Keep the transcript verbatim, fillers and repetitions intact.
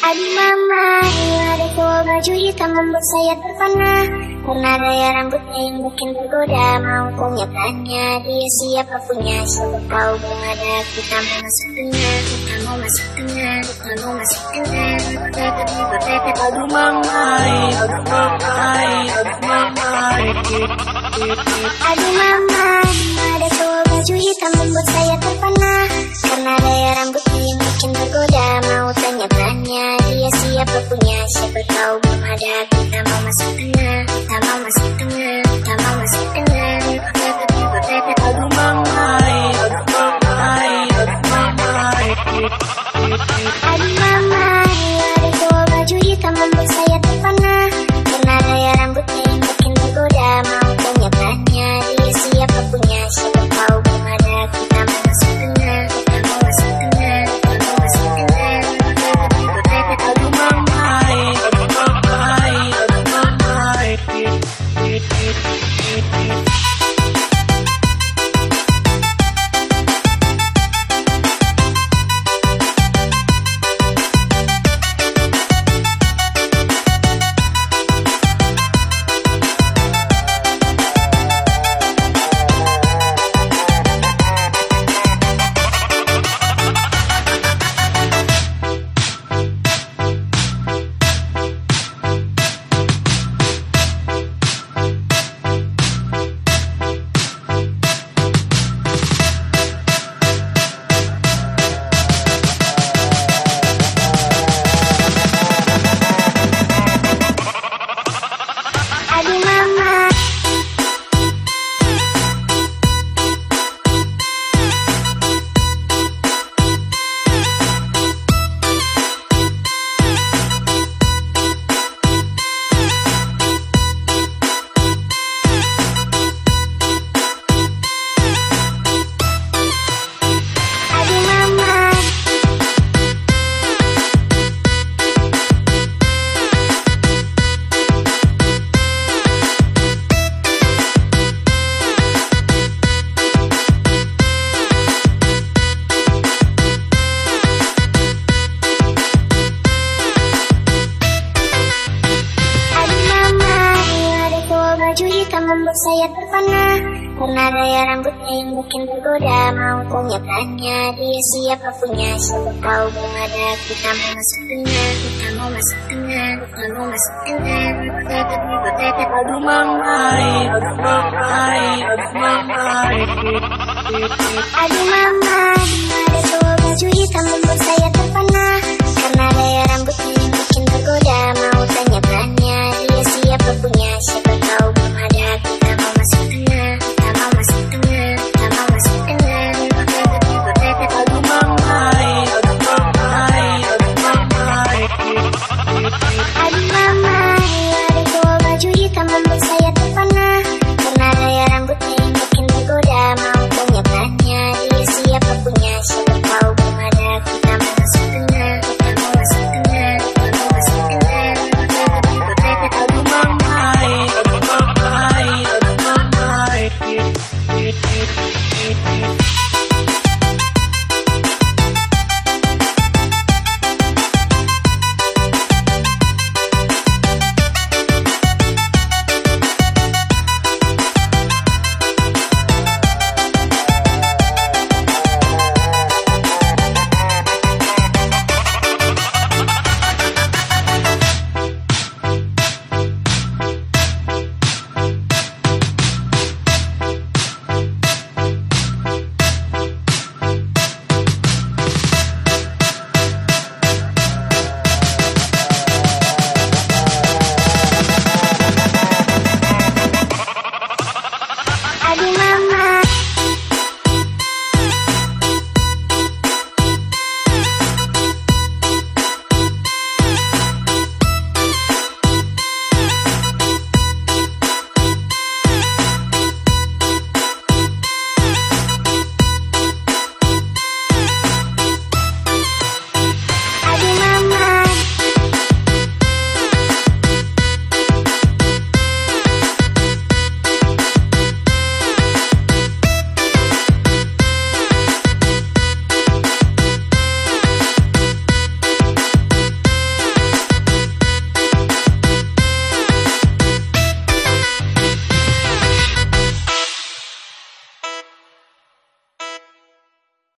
Aduh mama, ada cowok baju hitam membuat saya terpana. Karena gaya rambutnya yang bikin tergoda. Mau punya tanya dia siapa punya. Siapa tahu belum ada. Kita mau masuk tengah, kita mau masuk tengah, kita mau masuk tengah. Aduh mama, aduh mama, aduh mama. Aduh mama, ada cowok baju hitam membuat saya terpana. Karena gaya rambutnya yang bikin tergoda. Mau tanya-tanya dia siapa punya. Siapa tahu belum ada. Kita mau masuk tengah, kita mau masuk tengah, kita mau masuk tengah. Aduh mama, aduh mama, aduh mama. Aduh mama, ada cowok baju hitam membuat saya terpana. Karena gaya rambutnya yang bikin tergoda. Mau tanya-tanya dia siapa punya. Siapa tahu belum ada. Kita mau masuk tengah, kita mau masuk tengah, kita mau masuk tengah. Aduh mama, aduh mama, aduh mama. Aduh mama, aduh mama. Baju hitam membuat saya terpana. Karena gaya rambutnya yang bikin tergoda. Mau punya tanya dia siapa punya. Siapa tahu belum ada. Kita mau masuk tengah, kita mau masuk tengah, kita mau masuk tengah. Aduh mama, aduh mama, aduh mama. Aduh mama, ada cowok baju hitam membuat saya terpana.